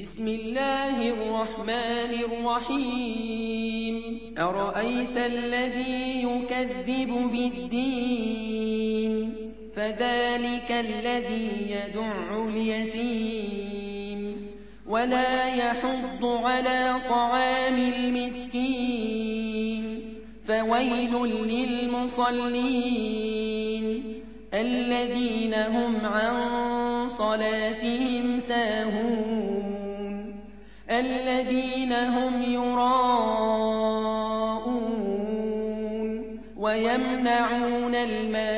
بسم الله الرحمن الرحيم أرأيت الذي يكذب بالدين فذلك الذي يدع اليتيم ولا يحض على طعام المسكين فويل للمصلين الذين هم عن صلاتهم ساهون الذين هم يراءون ويمنعون الماء